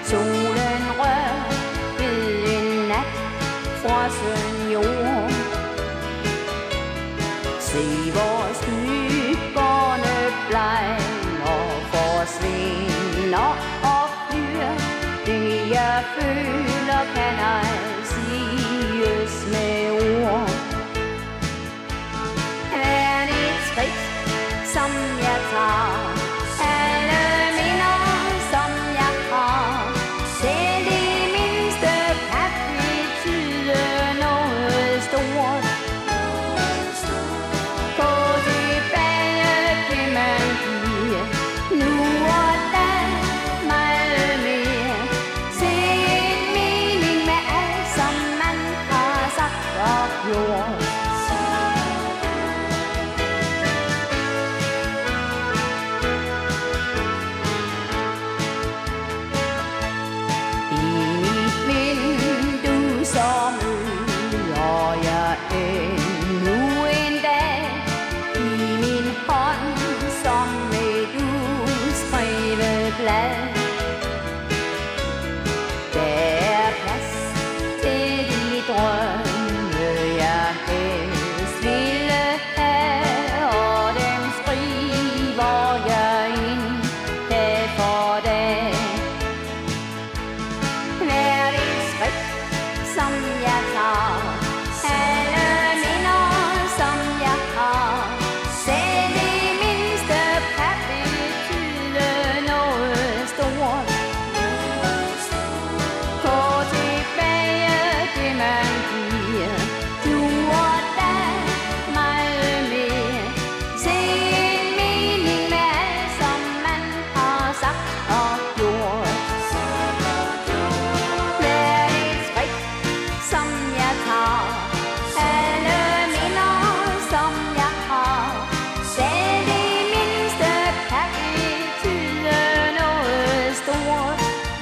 Solen rør ved en nat, frossen jord. Se hvor skyggerne blegner, forsvinder og flyr. Det jeg føler kan ej siges med ord. Hvert et skridt som jeg tager, alle minder som jeg har, selv det mindste kan betyde noget stort. Gå tilbage, det man giver, nu og da meget mere. Se en mening med alt som man har sagt og gjort. Der er plads til de drømme, jeg helst ville have, og dem skriver jeg ind dag for dag. Hvert et skridt, som jeg tager, alle minder, som jeg har, selv det mindste kan betyde noget stort. Gå tilbage, det man giver, nu og da meget mere. Se en mening med alt, som man har sagt og gjort. Hvert et skridt, som jeg tager, alle minder, som jeg har, selv det mindste kan betyde noget stort.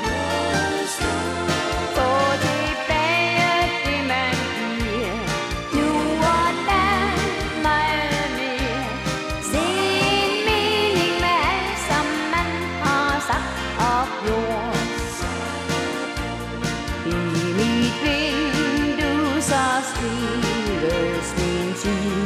Gå tilbage, det man giver, nu og da meget mere. Se en mening med alt, som man har sagt og gjort. I mit vindue så skrives min tid.